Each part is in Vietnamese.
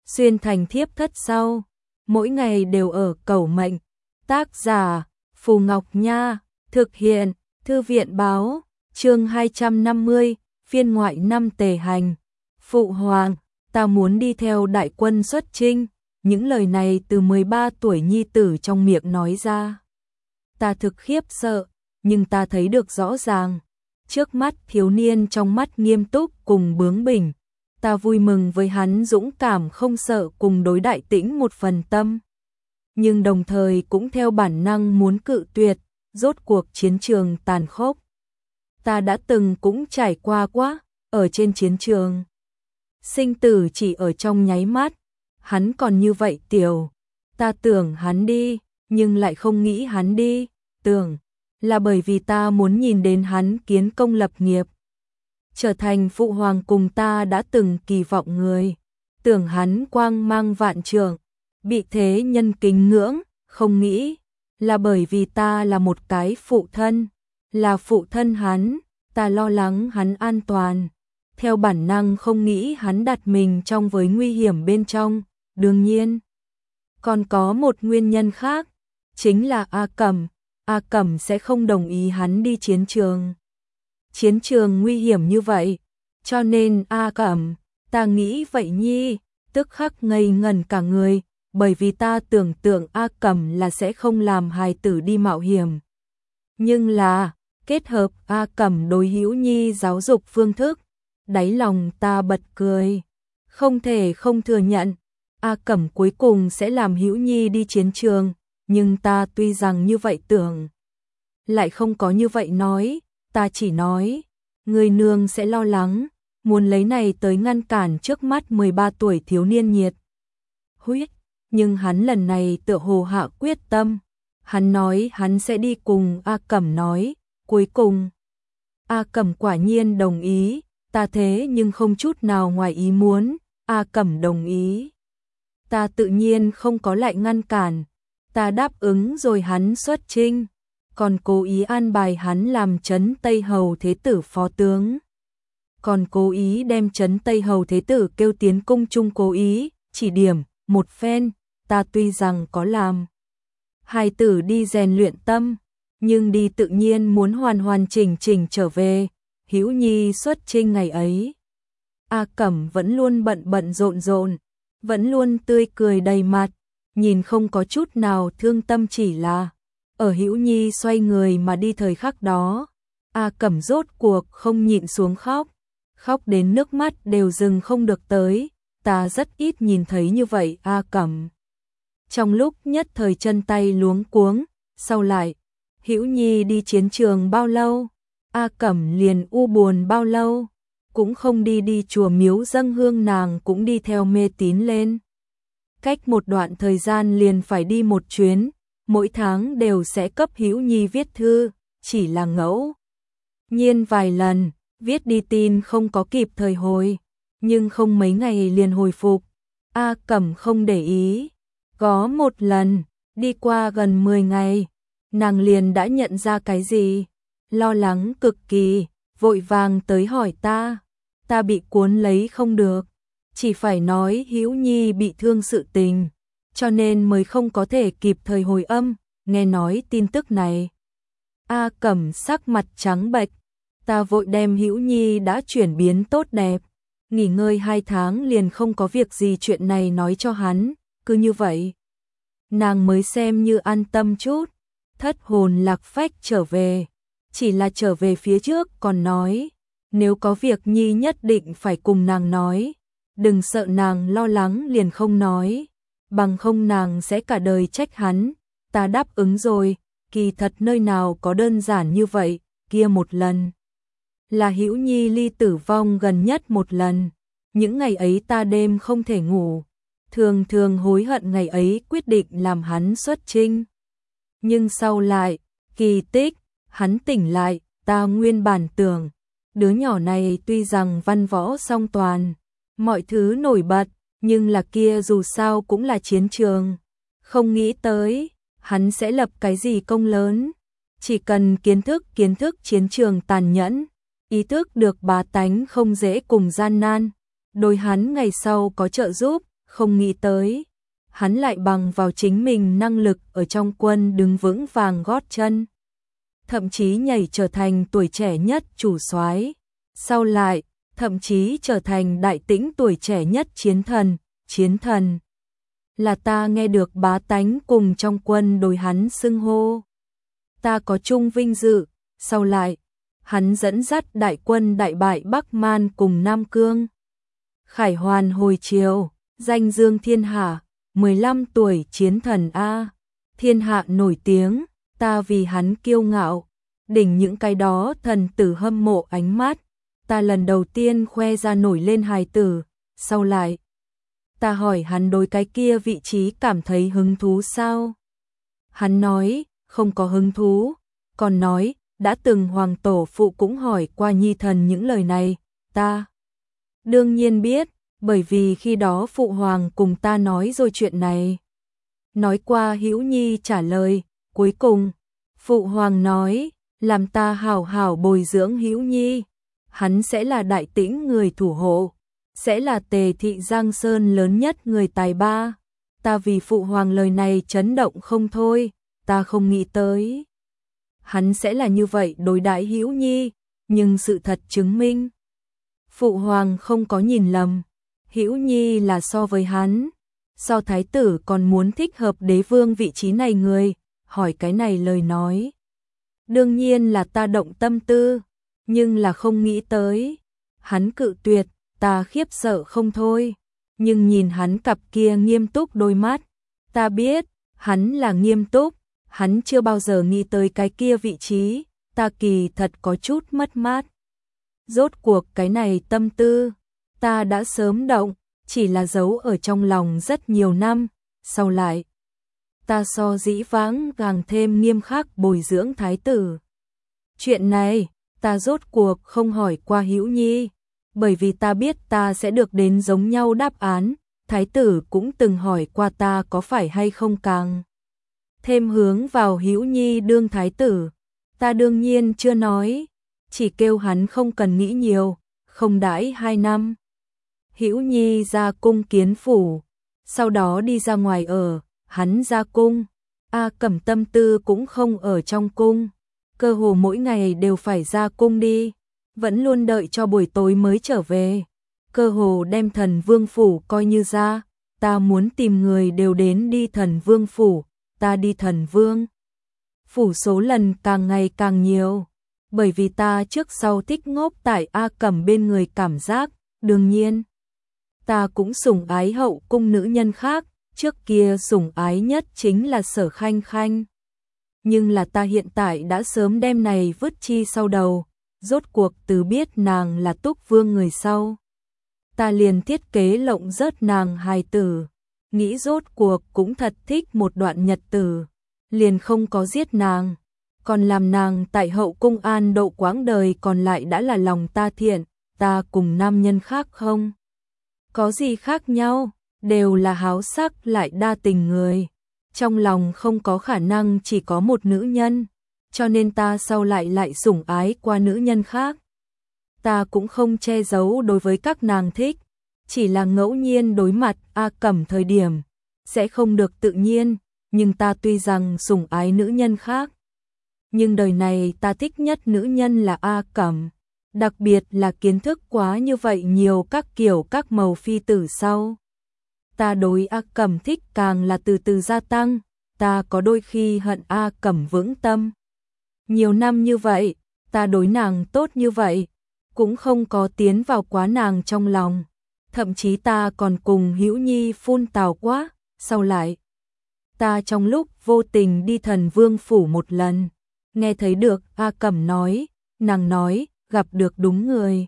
xuyên thành thiếp thất sau, mỗi ngày đều ở cầu mệnh. Tác giả Phù Ngọc Nha, thực hiện Thư viện báo, chương 250, phiên ngoại 5 tề hành. Phụ hoàng, ta muốn đi theo đại quân xuất chinh. Những lời này từ 13 tuổi nhi tử trong miệng nói ra. Ta thực khiếp sợ, nhưng ta thấy được rõ ràng. Trước mắt thiếu niên trong mắt nghiêm túc cùng bướng bỉnh. Ta vui mừng với hắn dũng cảm không sợ cùng đối đại tĩnh một phần tâm. Nhưng đồng thời cũng theo bản năng muốn cự tuyệt, rốt cuộc chiến trường tàn khốc. Ta đã từng cũng trải qua quá, ở trên chiến trường. Sinh tử chỉ ở trong nháy mắt, hắn còn như vậy tiểu. Ta tưởng hắn đi, nhưng lại không nghĩ hắn đi, tưởng là bởi vì ta muốn nhìn đến hắn kiến công lập nghiệp. Trở thành phụ hoàng cùng ta đã từng kỳ vọng người, tưởng hắn quang mang vạn trượng, bị thế nhân kính ngưỡng, không nghĩ là bởi vì ta là một cái phụ thân, là phụ thân hắn, ta lo lắng hắn an toàn, theo bản năng không nghĩ hắn đặt mình trong với nguy hiểm bên trong, đương nhiên. Còn có một nguyên nhân khác, chính là A Cẩm sẽ không đồng ý hắn đi chiến trường. Chiến trường nguy hiểm như vậy, cho nên A Cẩm, ta nghĩ vậy nhi, tức khắc ngây ngẩn cả người, bởi vì ta tưởng tượng A Cẩm là sẽ không làm hài tử đi mạo hiểm. Nhưng là, kết hợp A Cẩm đối Hữu Nhi giáo dục phương thức, đáy lòng ta bật cười. Không thể không thừa nhận, A Cẩm cuối cùng sẽ làm Hữu Nhi đi chiến trường, nhưng ta tuy rằng như vậy tưởng, lại không có như vậy nói, ta chỉ nói, người nương sẽ lo lắng, muốn lấy này tới ngăn cản trước mắt 13 tuổi thiếu niên nhiệt huyết, nhưng hắn lần này tựa hồ hạ quyết tâm, hắn nói hắn sẽ đi cùng A Cẩm nói, cuối cùng A Cẩm quả nhiên đồng ý, ta thế nhưng không chút nào ngoài ý muốn, A Cẩm đồng ý. Ta tự nhiên không có lại ngăn cản, ta đáp ứng rồi hắn xuất chinh, còn cố ý an bài hắn làm trấn Tây Hầu Thế Tử phó tướng. Còn cố ý đem trấn Tây Hầu Thế Tử kêu tiến cung trung cố ý, chỉ điểm, một phen, ta tuy rằng có làm hài tử đi rèn luyện tâm, nhưng đi tự nhiên muốn hoàn hoàn chỉnh chỉnh trở về, Hữu Nhi xuất chinh ngày ấy. A Cẩm vẫn luôn bận rộn rộn, vẫn luôn tươi cười đầy mặt, nhìn không có chút nào thương tâm, chỉ là ở Hữu Nhi xoay người mà đi thời khắc đó, A Cẩm rốt cuộc không nhịn xuống khóc, khóc đến nước mắt đều dừng không được tới, ta rất ít nhìn thấy như vậy A Cẩm. Trong lúc nhất thời chân tay luống cuống, sau lại, Hữu Nhi đi chiến trường bao lâu, A Cẩm liền u buồn bao lâu, cũng không đi chùa miếu dâng hương, nàng cũng đi theo mê tín lên. Cách một đoạn thời gian liền phải đi một chuyến, mỗi tháng đều sẽ cấp Hữu Nhi viết thư, chỉ là ngẫu nhiên vài lần, viết đi tin không có kịp thời hồi, nhưng không mấy ngày liền hồi phục. A Cẩm không để ý, có một lần, đi qua gần 10 ngày, nàng liền đã nhận ra cái gì, lo lắng cực kỳ, vội vàng tới hỏi ta bị cuốn lấy không được, chỉ phải nói Hữu Nhi bị thương sự tình, cho nên mới không có thể kịp thời hồi âm, nghe nói tin tức này. A Cẩm sắc mặt trắng bệch, ta vội đem Hữu Nhi đã chuyển biến tốt đẹp, nghỉ ngơi 2 tháng liền không có việc gì chuyện này nói cho hắn, cứ như vậy. Nàng mới xem như an tâm chút, thất hồn lạc phách trở về, chỉ là trở về phía trước còn nói, nếu có việc Nhi nhất định phải cùng nàng nói, đừng sợ nàng lo lắng liền không nói, bằng không nàng sẽ cả đời trách hắn, ta đáp ứng rồi, kỳ thật nơi nào có đơn giản như vậy, kia một lần. Là Hữu Nhi ly tử vong gần nhất một lần, những ngày ấy ta đêm không thể ngủ, thường hối hận ngày ấy quyết định làm hắn xuất chinh. Nhưng sau lại, kỳ tích, hắn tỉnh lại, ta nguyên bản tưởng, đứa nhỏ này tuy rằng văn võ song toàn, mọi thứ nổi bật, nhưng là kia dù sao cũng là chiến trường. Không nghĩ tới, hắn sẽ lập cái gì công lớn, chỉ cần kiến thức chiến trường tàn nhẫn, ý thức được bá tánh không dễ cùng gian nan, đối hắn ngày sau có trợ giúp, không nghĩ tới, hắn lại bằng vào chính mình năng lực ở trong quân đứng vững vàng gót chân. Thậm chí nhảy trở thành tuổi trẻ nhất chủ soái, sau lại, thậm chí trở thành Đại Tĩnh tuổi trẻ nhất chiến thần. Là ta nghe được bá tánh cùng trong quân đối hắn xưng hô. Ta có chung vinh dự, sau lại, hắn dẫn dắt đại quân đại bại Bắc Man cùng Nam Cương. Khải hoàn hồi triều, danh dương thiên hạ, 15 tuổi chiến thần A, thiên hạ nổi tiếng, ta vì hắn kiêu ngạo, đỉnh những cái đó thần tử hâm mộ ánh mắt, ta lần đầu tiên khoe ra nổi lên hài tử, sau lại, ta hỏi hắn đối cái kia vị trí cảm thấy hứng thú sao? Hắn nói, không có hứng thú, còn nói, đã từng hoàng tổ phụ cũng hỏi qua nhi thần những lời này, ta đương nhiên biết, bởi vì khi đó phụ hoàng cùng ta nói rồi chuyện này. Nói qua Hữu Nhi trả lời, cuối cùng, phụ hoàng nói, làm ta hảo hảo bồi dưỡng Hữu Nhi, hắn sẽ là Đại Tĩnh người thủ hộ, sẽ là Tề thị Giang Sơn lớn nhất người tài ba. Ta vì phụ hoàng lời này chấn động không thôi, ta không nghĩ tới. Hắn sẽ là như vậy đối đãi Hữu Nhi, nhưng sự thật chứng minh. Phụ hoàng không có nhìn lầm, Hữu Nhi là so với hắn, so thái tử còn muốn thích hợp đế vương vị trí này người, hỏi cái này lời nói. Đương nhiên là ta động tâm tư, nhưng là không nghĩ tới. Hắn cự tuyệt, ta khiếp sợ không thôi, nhưng nhìn hắn cặp kia nghiêm túc đôi mắt, ta biết, hắn là nghiêm túc, hắn chưa bao giờ nghĩ tới cái kia vị trí, ta kỳ thật có chút mất mát. Rốt cuộc cái này tâm tư, ta đã sớm động, chỉ là giấu ở trong lòng rất nhiều năm, sau lại, ta so dĩ vãng càng thêm nghiêm khắc bồi dưỡng thái tử. Chuyện này, ta rốt cuộc không hỏi qua Hữu Nhi, bởi vì ta biết ta sẽ được đến giống nhau đáp án, thái tử cũng từng hỏi qua ta có phải hay không càng thêm hướng vào Hữu Nhi đương thái tử, ta đương nhiên chưa nói, chỉ kêu hắn không cần nghĩ nhiều, không đãi 2 năm. Hữu Nhi ra cung kiến phủ, sau đó đi ra ngoài ở, hắn ra cung, A Cẩm tâm tư cũng không ở trong cung, cơ hồ mỗi ngày đều phải ra cung đi, vẫn luôn đợi cho buổi tối mới trở về, cơ hồ đem Thần Vương phủ coi như ra, ta muốn tìm người đều đến đi Thần Vương phủ, ta đi Thần Vương phủ số lần càng ngày càng nhiều, bởi vì ta trước sau thích ngốc tại A Cẩm bên người cảm giác, đương nhiên, ta cũng sủng ái hậu cung nữ nhân khác, trước kia sủng ái nhất chính là Sở Khanh Khanh. Nhưng là ta hiện tại đã sớm đem này vứt chi sau đầu, rốt cuộc từ biết nàng là Túc Vương người sau. Ta liền thiết kế lộng rớt nàng hài tử, nghĩ rốt cuộc cũng thật thích một đoạn nhật tử, liền không có giết nàng, còn làm nàng tại hậu cung an độ quãng đời còn lại đã là lòng ta thiện, ta cùng nam nhân khác không có gì khác nhau, đều là háo sắc lại đa tình người. Trong lòng không có khả năng chỉ có một nữ nhân, cho nên ta sau lại sủng ái qua nữ nhân khác. Ta cũng không che giấu đối với các nàng thích, chỉ là ngẫu nhiên đối mặt A Cẩm thời điểm, sẽ không được tự nhiên, nhưng ta tuy rằng sủng ái nữ nhân khác. Nhưng đời này ta thích nhất nữ nhân là A Cẩm, đặc biệt là kiến thức quá như vậy nhiều các kiểu các màu phi tử sau. Ta đối A Cẩm thích càng là từ từ gia tăng, ta có đôi khi hận A Cẩm vững tâm. Nhiều năm như vậy, ta đối nàng tốt như vậy, cũng không có tiến vào quá nàng trong lòng. Thậm chí ta còn cùng Hữu Nhi phun tào quá, sau lại. Ta trong lúc vô tình đi Thần Vương phủ một lần, nghe thấy được A Cẩm nói, nàng nói, gặp được đúng người.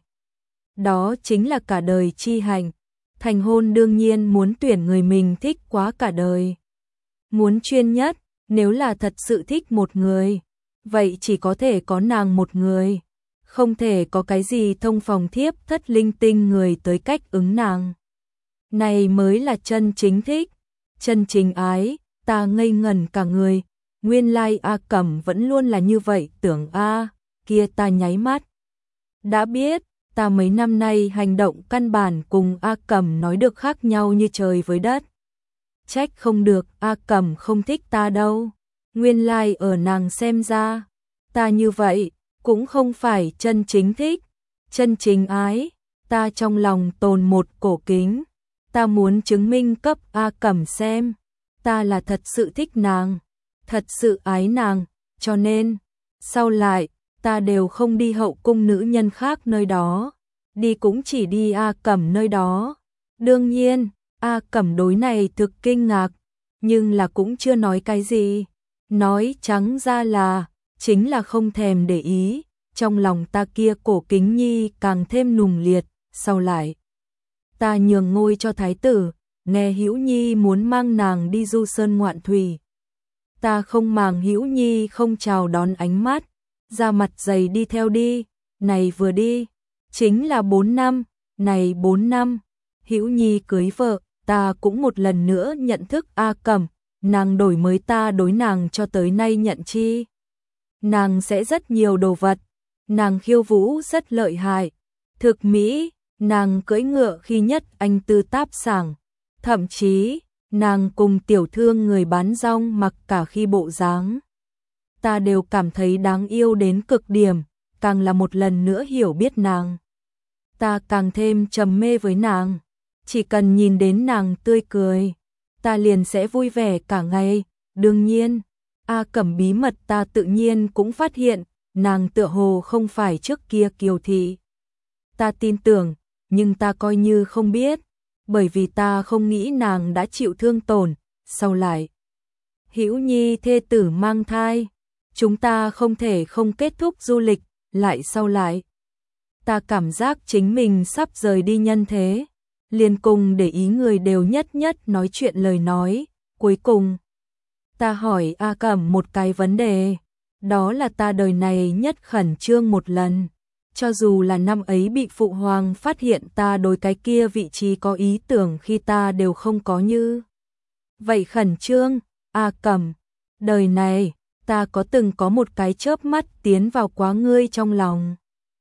Đó chính là cả đời chi hạnh. Thành hôn đương nhiên muốn tuyển người mình thích quá cả đời. Muốn chuyên nhất, nếu là thật sự thích một người, vậy chỉ có thể có nàng một người. Không thể có cái gì thông phòng thiếp thất linh tinh người tới cách ứng nàng. Này mới là chân chính thích, chân chính ái, ta ngây ngẩn cả người. Nguyên lai A Cẩm vẫn luôn là như vậy tưởng A, kia ta nháy mắt. Đã biết, ta mấy năm nay hành động căn bản cùng A Cẩm nói được khác nhau như trời với đất. Trách không được A Cẩm không thích ta đâu. Nguyên lai ở nàng xem ra, ta như vậy cũng không phải chân chính thích, chân chính ái. Ta trong lòng tồn một cổ kính, ta muốn chứng minh cấp A Cẩm xem, ta là thật sự thích nàng, thật sự ái nàng, cho nên sau lại ta đều không đi hậu cung nữ nhân khác nơi đó, đi cũng chỉ đi A Cẩm nơi đó. Đương nhiên, A Cẩm đối này thực kinh ngạc, nhưng là cũng chưa nói cái gì, nói trắng ra là chính là không thèm để ý. Trong lòng ta kia cổ kính nhi càng thêm nùng liệt. Sau lại ta nhường ngôi cho thái tử, nghe Hữu Nhi muốn mang nàng đi du sơn ngoạn thủy, ta không màng Hữu Nhi không chào đón ánh mắt, ra mặt dày đi theo đi. Này vừa đi chính là 4 năm, này 4 năm Hữu Nhi cưới vợ, ta cũng một lần nữa nhận thức A Cẩm, nàng đổi mới ta đối nàng cho tới nay nhận chi. Nàng sẽ rất nhiều đồ vật, nàng khiêu vũ rất lợi hại, thực mỹ, nàng cưỡi ngựa khi nhất anh tư táp sảng, thậm chí nàng cùng tiểu thương người bán rong mặc cả khi bộ dáng, ta đều cảm thấy đáng yêu đến cực điểm. Càng là một lần nữa hiểu biết nàng, ta càng thêm trầm mê với nàng. Chỉ cần nhìn đến nàng tươi cười, ta liền sẽ vui vẻ cả ngày. Đương nhiên, A Cẩm bí mật ta tự nhiên cũng phát hiện, nàng tựa hồ không phải trước kia kiều thị. Ta tin tưởng, nhưng ta coi như không biết, bởi vì ta không nghĩ nàng đã chịu thương tổn. Sau lại, Hữu Nhi thê tử mang thai, chúng ta không thể không kết thúc du lịch. Lại sau lại, ta cảm giác chính mình sắp rời đi nhân thế, liền cùng để ý người đều nhất nhất nói chuyện lời nói. Cuối cùng, ta hỏi A Cẩm một cái vấn đề, đó là ta đời này nhất khẩn trương một lần. Cho dù là năm ấy bị phụ hoàng phát hiện ta đối cái kia vị trí có ý tưởng khi ta đều không có như vậy khẩn trương. A Cẩm, đời này ta có từng có một cái chớp mắt tiến vào quá ngươi trong lòng?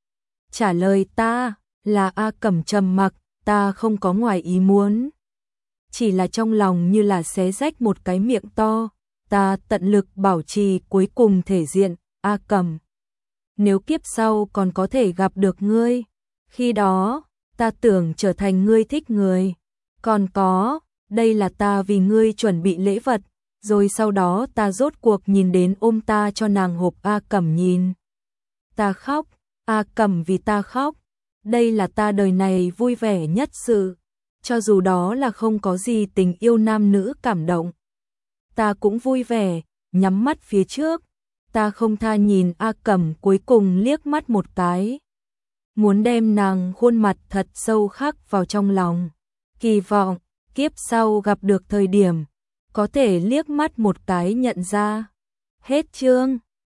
Trả lời ta là A Cẩm trầm mặc, ta không có ngoài ý muốn, chỉ là trong lòng như là xé rách một cái miệng to. Ta tận lực bảo trì cuối cùng thể diện. A Cẩm, nếu kiếp sau còn có thể gặp được ngươi, khi đó ta tưởng trở thành ngươi thích người. Còn có, đây là ta vì ngươi chuẩn bị lễ vật. Rồi sau đó ta rốt cuộc nhìn đến ôm ta cho nàng hộp. A Cẩm nhìn ta khóc, A Cẩm vì ta khóc. Đây là ta đời này vui vẻ nhất sự, cho dù đó là không có gì tình yêu nam nữ cảm động, ta cũng vui vẻ, nhắm mắt phía trước. Ta không tha nhìn A Cẩm cuối cùng liếc mắt một cái, muốn đem nàng khuôn mặt thật sâu khắc vào trong lòng, kỳ vọng kiếp sau gặp được thời điểm có thể liếc mắt một cái nhận ra. Hết chương.